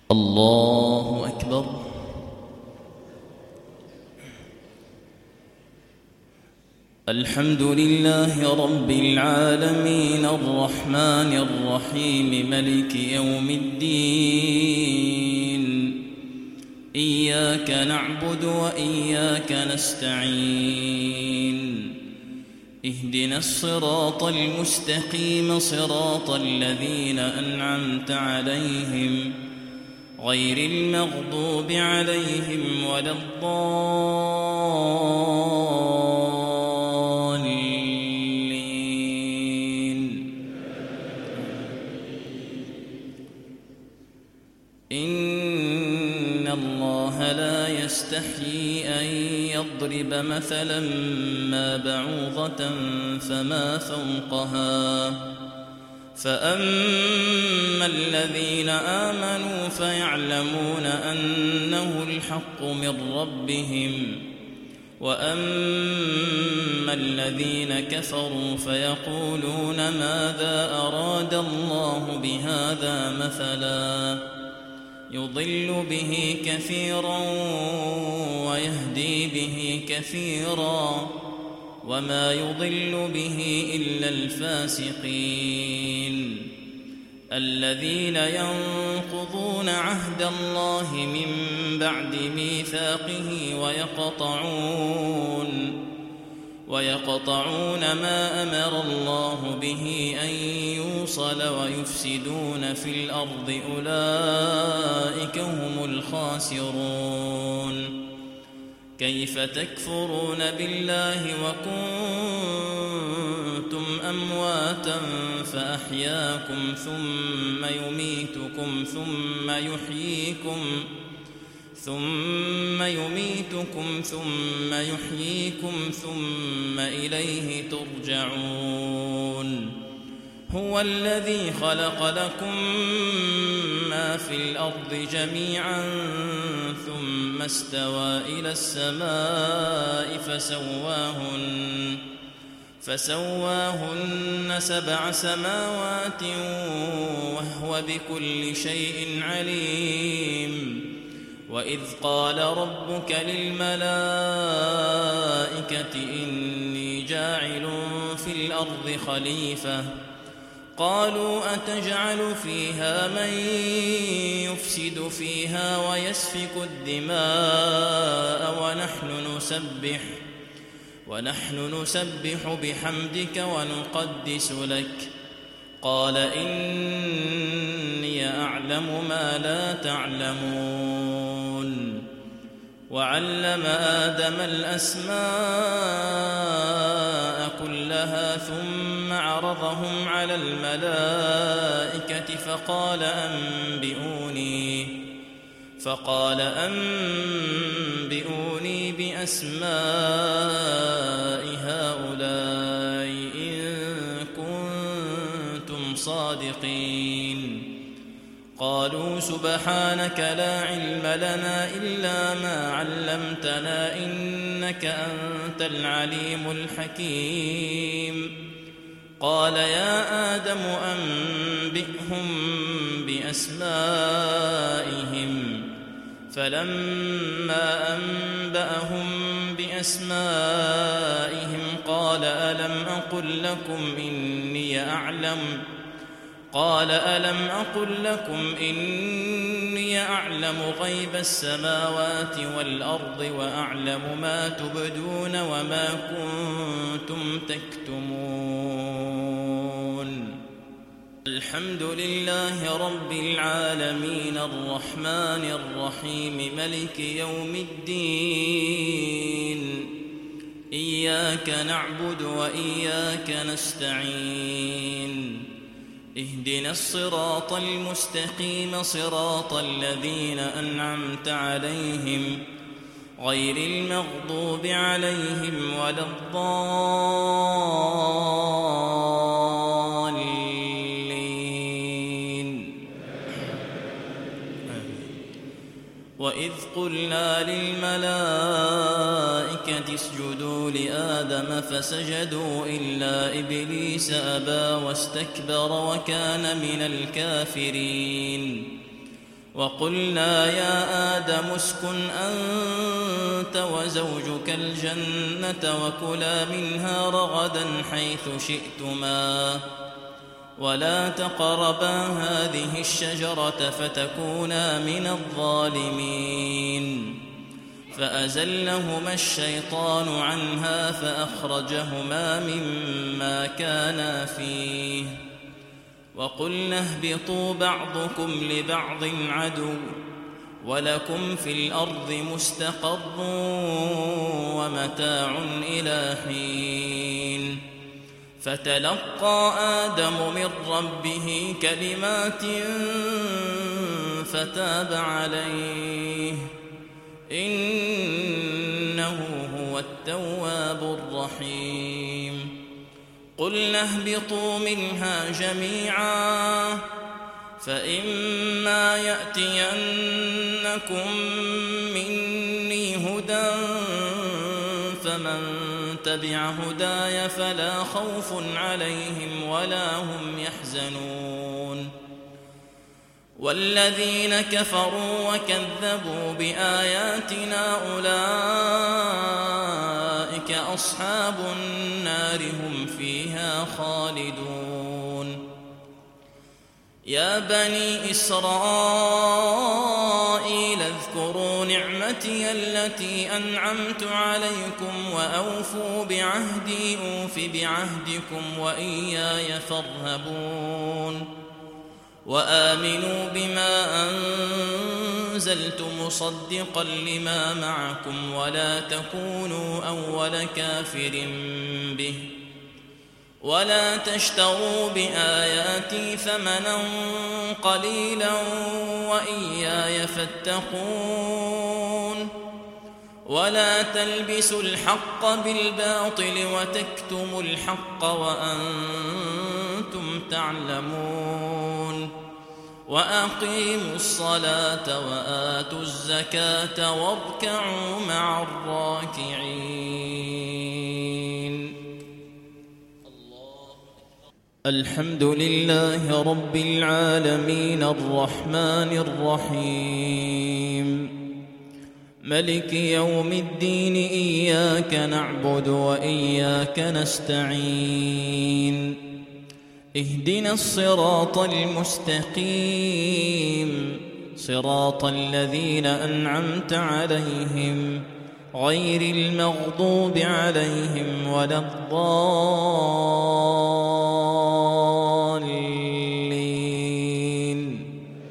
الله أكبر. الحمد لله رب العالمين الرحمن الرحيم ملك يوم الدين. إياك نعبد وإياك نستعين. اهدنا الصراط المستقيم صراط الذين أنعمت عليهم غير المغضوب عليهم ولا الضالين. إن الله لا يستحيي أن يضرب مثلا ما بعوضة فما فوقها فأما الذين آمنوا فيعلمون أنه الحق من ربهم وأما الذين كفروا فيقولون ماذا أراد الله بهذا مثلا يضل به كثيرا ويهدي به كثيرا وما يضل به إلا الفاسقين الذين ينقضون عهد الله من بعد ميثاقه ويقطعون ما أمر الله به أن يوصل ويفسدون في الأرض أولئك هم الخاسرون. كيف تكفرون بالله وكنتم أمواتا فأحياكم ثم يميتكم ثم يحييكم ثم إليه ترجعون. هو الذي خلق لكم ما في الأرض جميعا ثم استوى إلى السماء فسواهن 7 سماوات وهو بكل شيء عليم. وإذ قال ربك للملائكة إني جاعل في الأرض خليفة قالوا أتجعل فيها من يفسد فيها ويسفك الدماء ونحن نسبح بحمدك ونقدس لك قال إني أعلم ما لا تعلمون. وعلم آدم الأسماء كلها ثم عرضهم على الملائكة فقال أنبئوني بأسماء هؤلاء إن كنتم صادقين. قالوا سبحانك لا علم لنا إلا ما علمتنا إنك أنت العليم الحكيم. قال يا آدم أنبئهم بأسمائهم فلما أنبأهم بأسمائهم قال ألم أقل لكم إني أعلم غيب السماوات والأرض وأعلم ما تبدون وما كنتم تكتمون. الحمد لله رب العالمين الرحمن الرحيم ملك يوم الدين. إياك نعبد وإياك نستعين. اهدنا الصراط المستقيم صراط الذين أنعمت عليهم غير المغضوب عليهم ولا الضالين. وإذ قلنا للملائكة اسجدوا لآدم فسجدوا إلا إبليس أبى واستكبر وكان من الكافرين. وقلنا يا آدم اسكن أنت وزوجك الجنة وكلا منها رغدا حيث شئتما ولا تقربا هذه الشجرة فتكونا من الظالمين فأزلهما الشيطان عنها فأخرجهما مما كانا فيه وقلنا اهبطوا بعضكم لبعض عدو ولكم في الأرض مستقر ومتاع إلى حين فتلقى آدم من ربه كلمات فتاب عليه إنه هو التواب الرحيم قلنا اهبطوا منها جميعا فإما يأتينكم مني هدى فمن تبع هداي فلا خوف عليهم ولا هم يحزنون والذين كفروا وكذبوا بآياتنا أولئك أصحاب النار هم فيها خالدون يا بني إسرائيل اذكروا نعمتي التي أنعمت عليكم وأوفوا بعهدي أوف بعهدكم وإياي فارهبون وآمنوا بما أنزلت مصدقا لما معكم ولا تكونوا أول كافر به ولا تشتروا بآياتي ثمنا قليلا وإياي فاتقون ولا تلبسوا الحق بالباطل وتكتموا الحق وأنتم تعلمون وأقيموا الصلاة وآتوا الزكاة واركعوا مع الراكعين. الحمد لله رب العالمين الرحمن الرحيم ملك يوم الدين إياك نعبد وإياك نستعين اهدنا الصراط المستقيم صراط الذين أنعمت عليهم غير المغضوب عليهم ولا الضالين.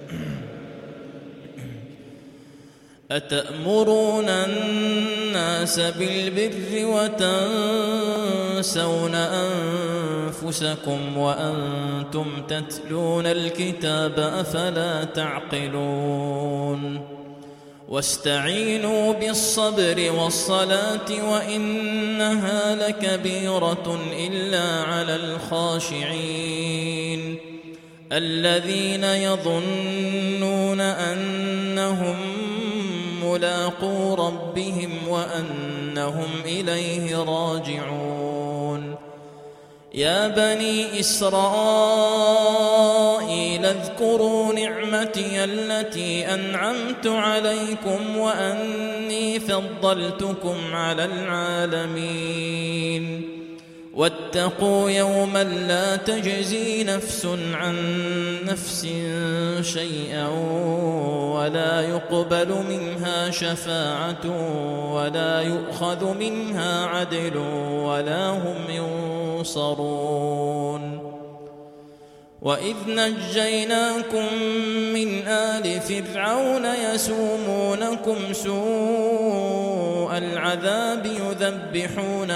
أتأمرون الناس بالبر وتنسون أنفسكم وأنتم تتلون الكتاب أفلا تعقلون واستعينوا بالصبر والصلاة وإنها لكبيرة إلا على الخاشعين الذين يظنون أنهم ملاقو ربهم وأنهم إليه راجعون. يا بني إسرائيل اذكروا نعمتي التي أنعمت عليكم وأني فضلتكم على العالمين واتقوا يوما لا تجزي نفس عن نفس شيئا ولا يقبل منها شفاعة ولا يؤخذ منها عدل ولا هم ينصرون. وإذ نجيناكم من آل فرعون يسومونكم سوء العذاب يذبحون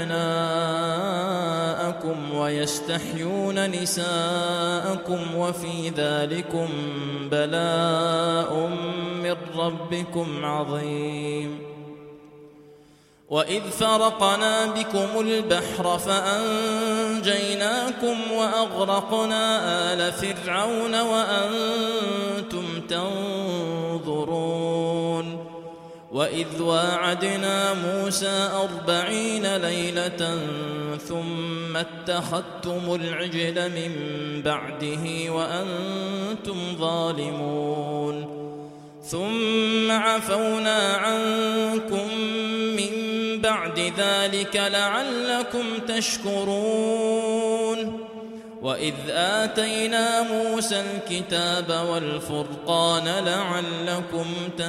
أبناءكم ويستحيون نساءكم وفي ذلكم بلاء من ربكم عظيم. وإذ فرقنا بكم البحر فأنجيناكم وأغرقنا آل فرعون وأنتم تنظرون. وإذ واعدنا موسى 40 ليلة ثم اتخذتم العجل من بعده وأنتم ظالمون. ثم عفونا عنكم من بعد ذلك لعلكم تشكرون وإذ آتينا موسى الكتاب والفرقان لعلكم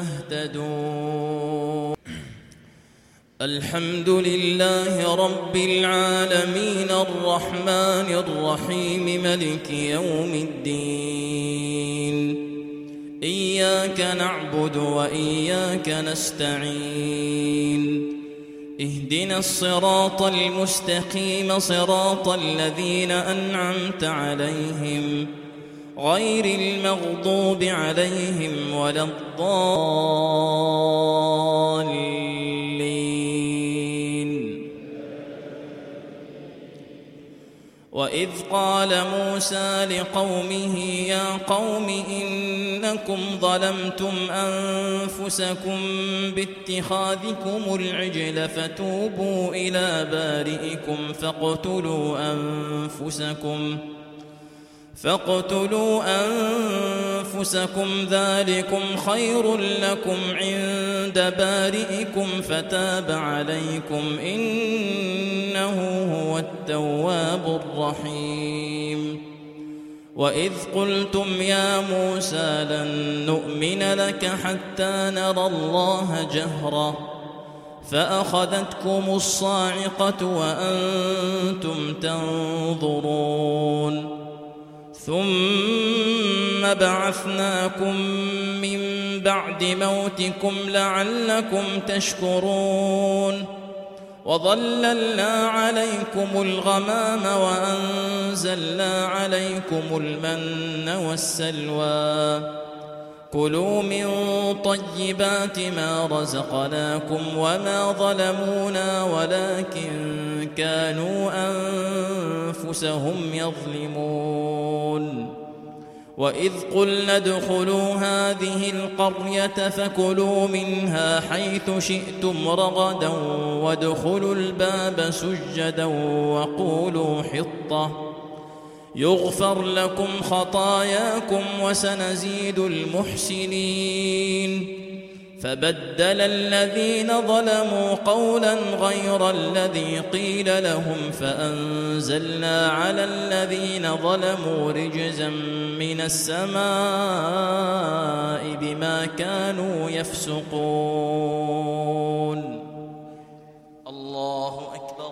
تهتدون الحمد لله رب العالمين الرحمن الرحيم ملك يوم الدين إياك نعبد وإياك نستعين اهدنا الصراط المستقيم صراط الذين أنعمت عليهم غير المغضوب عليهم ولا الضالين وإذ قال موسى لقومه يا قوم إنكم ظلمتم أنفسكم باتخاذكم العجل فتوبوا إلى بارئكم فاقتلوا أنفسكم ذلكم خير لكم عند بارئكم فتاب عليكم إنه هو التواب الرحيم وإذ قلتم يا موسى لن نؤمن لك حتى نرى الله جهرة فأخذتكم الصاعقة وأنتم تنظرون ثم بعثناكم من بعد موتكم لعلكم تشكرون وظللنا عليكم الغمام وأنزلنا عليكم المن والسلوى كلوا من طيبات ما رزقناكم وما ظلمونا ولكن كانوا أنفسهم يظلمون وإذ قلنا ادخلوا هذه القرية فكلوا منها حيث شئتم رغدا وادخلوا الباب سجدا وقولوا حطة يغفر لكم خطاياكم وسنزيد المحسنين فبدل الذين ظلموا قولا غير الذي قيل لهم فأنزلنا على الذين ظلموا رجزا من السماء بما كانوا يفسقون الله أكبر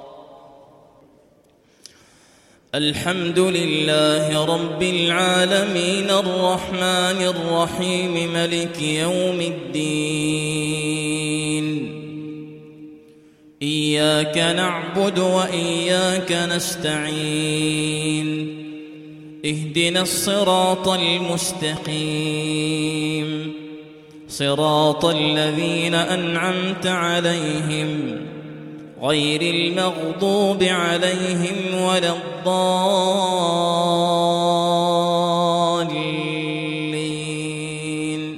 الحمد لله رب العالمين الرحمن الرحيم ملك يوم الدين إياك نعبد وإياك نستعين اهدنا الصراط المستقيم صراط الذين أنعمت عليهم غير المغضوب عليهم ولا الضالين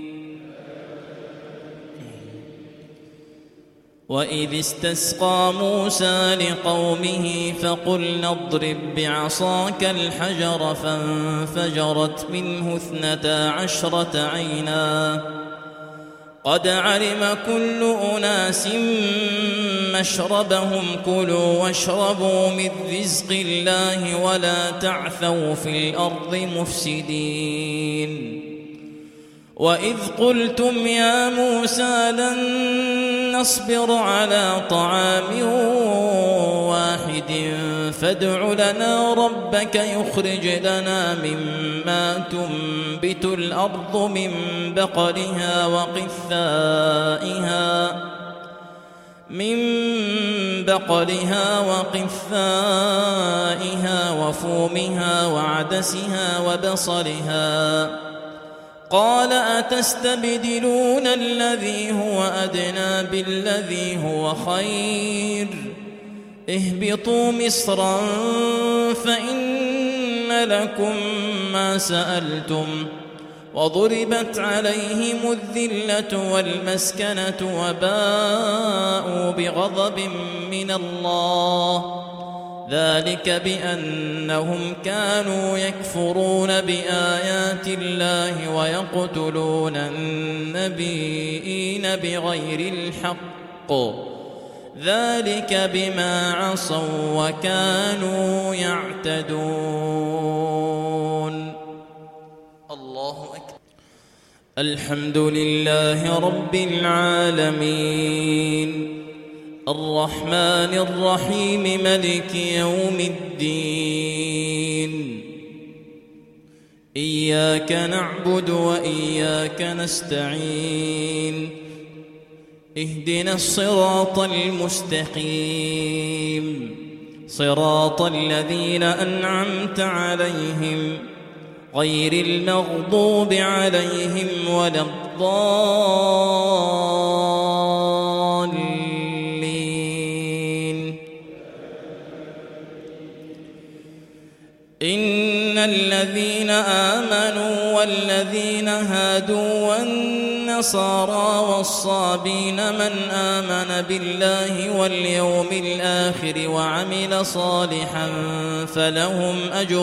وإذ استسقى موسى لقومه فقلنا اضرب بعصاك الحجر فانفجرت منه 12 عينا قد علم كل أناس مشربهم كلوا واشربوا من رزق الله ولا تعثوا في الأرض مفسدين وإذ قلتم يا موسى لن نصبر على طعام واحد فادع لنا ربك يخرج لنا مما تنبت الأرض من بقلها وقثائها وفومها وعدسها وبصلها قال أتستبدلون الذي هو أدنى بالذي هو خير اهبطوا مصرا فإن لكم ما سألتم وضربت عليهم الذلة والمسكنة وباءوا بغضب من الله ذلك بأنهم كانوا يكفرون بآيات الله ويقتلون النبيين بغير الحق ذلك بما عصوا وكانوا يعتدون. الله أكبر. الحمد لله رب العالمين الرحمن الرحيم ملك يوم الدين إياك نعبد وإياك نستعين اهدنا الصراط المستقيم صراط الذين أنعمت عليهم غير المغضوب عليهم ولا الضالين. إن الذين آمنوا والذين هادوا والنصارى والصابين من آمن بالله واليوم الآخر وعمل صالحا فلهم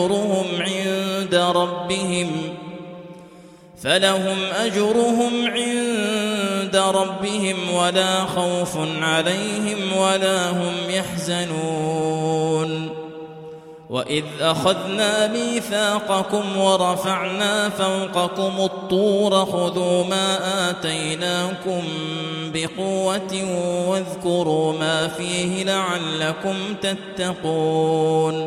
أجرهم عند ربهم ولا خوف عليهم ولا هم يحزنون. وإذ أخذنا ميثاقكم ورفعنا فوقكم الطور خذوا ما آتيناكم بقوة واذكروا ما فيه لعلكم تتقون.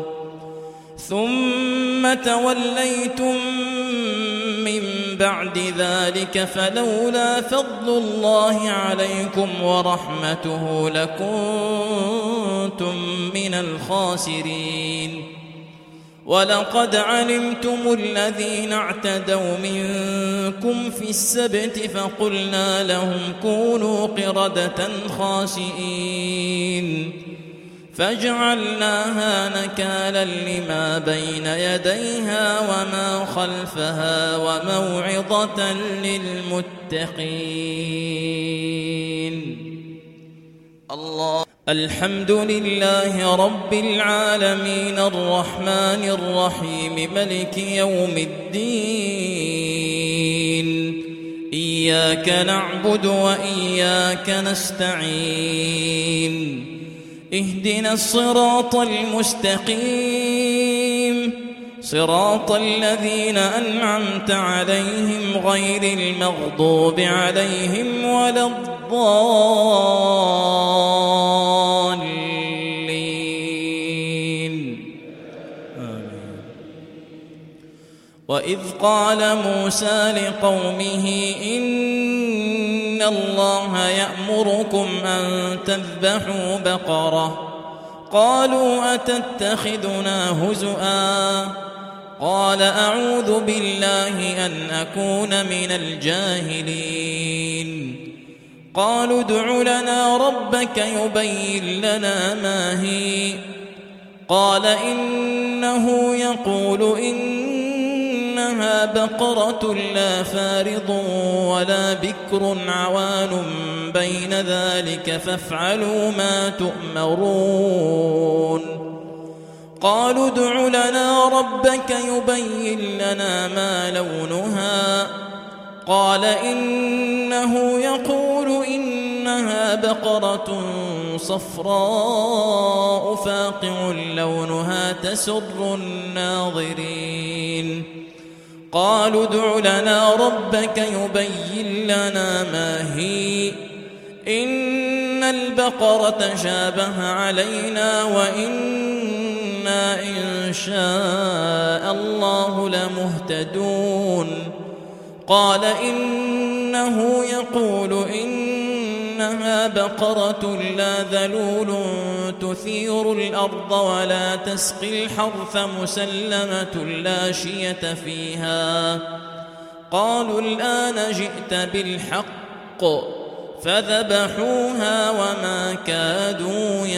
ثم توليتم من بعد ذلك فلولا فضل الله عليكم ورحمته لكنتم من الخاسرين. ولقد علمتم الذين اعتدوا منكم في السبت فقلنا لهم كونوا قردة خاسئين فجعلناها نكالا لما بين يديها وما خلفها وموعظة للمتقين. الله. الحمد لله رب العالمين الرحمن الرحيم ملك يوم الدين إياك نعبد وإياك نستعين اهدنا الصراط المستقيم صراط الذين أنعمت عليهم غير المغضوب عليهم ولا الضالين. آمين. وإذ قال موسى لقومه إن الله يأمركم أن تذبحوا بقرة قالوا أتتخذنا هزؤا قال أعوذ بالله أن أكون من الجاهلين. قالوا ادع لنا ربك يبين لنا ما هي قال إنه يقول إنها بقرة لا فارض ولا بكر عوان بين ذلك فافعلوا ما تؤمرون. قالوا ادع لنا ربك يبين لنا ما لونها قال إنه يقول إنها بقرة صفراء فاقع لونها تسر الناظرين. قالوا ادع لنا ربك يبين لنا ما هي إن البقرة شابه علينا وإنا إن شاء الله لمهتدون. قال إنه يقول إنها بقرة لا ذلول تثير الأرض ولا تسقي الحرث مسلمة لا شية فيها. قالوا الآن جئت بالحق فذبحوها وما كادوا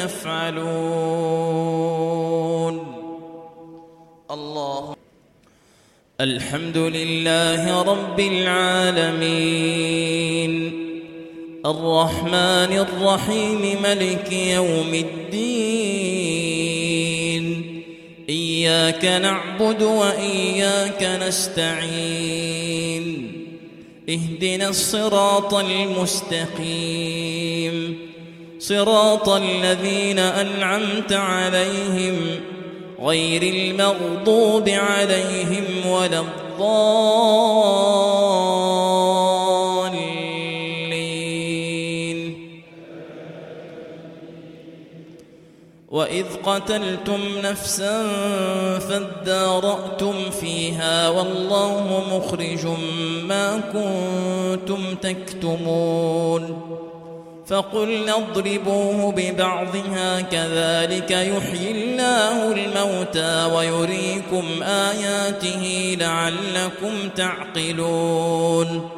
يفعلون. الله. الحمد لله رب العالمين الرحمن الرحيم ملك يوم الدين إياك نعبد وإياك نستعين اهدنا الصراط المستقيم صراط الذين أنعمت عليهم غير المغضوب عليهم ولا الضالين. وإذ قتلتم نفسا فادارأتم فيها والله مخرج ما كنتم تكتمون فقلنا اضربوه ببعضها كذلك يحيي الله الموتى ويريكم آياته لعلكم تعقلون.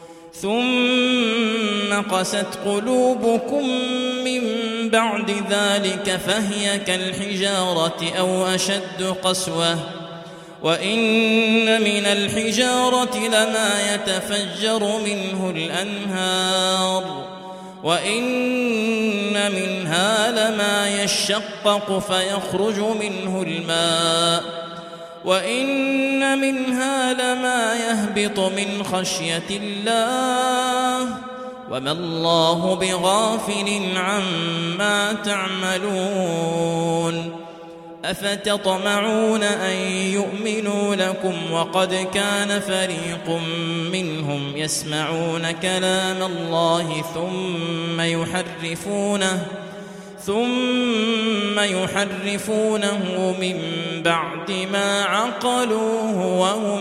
ثم قست قلوبكم من بعد ذلك فهي كالحجارة أو أشد قسوة وإن من الحجارة لما يتفجر منه الأنهار وإن منها لما يشقق فيخرج منه الماء وإن منها لما يهبط من خشية الله وما الله بغافل عما تعملون. أفتطمعون أن يؤمنوا لكم وقد كان فريق منهم يسمعون كلام الله ثم يحرفونه من بعد ما عقلوه وهم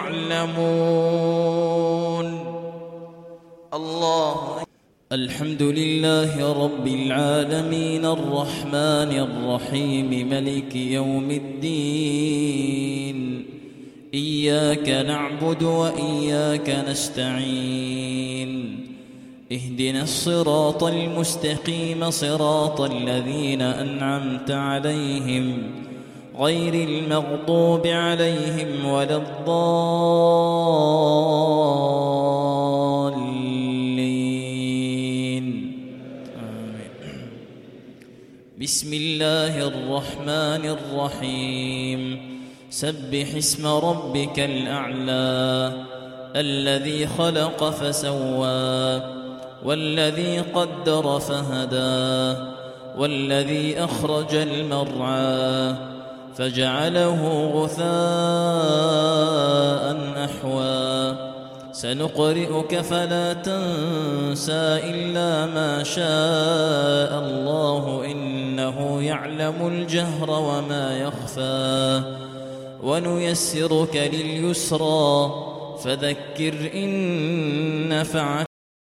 يعلمون. الله. الحمد لله رب العالمين الرحمن الرحيم ملك يوم الدين إياك نعبد وإياك نستعين اهدنا الصراط المستقيم صراط الذين أنعمت عليهم غير المغضوب عليهم ولا الضالين. آمين. بسم الله الرحمن الرحيم سبح اسم ربك الأعلى الذي خلق فسوى والذي قدر فهدى والذي أخرج المرعى فجعله غثاء أحوى سنقرئك فلا تنسى إلا ما شاء الله إنه يعلم الجهر وما يخفى ونيسرك لليسرى فذكر إن نفعت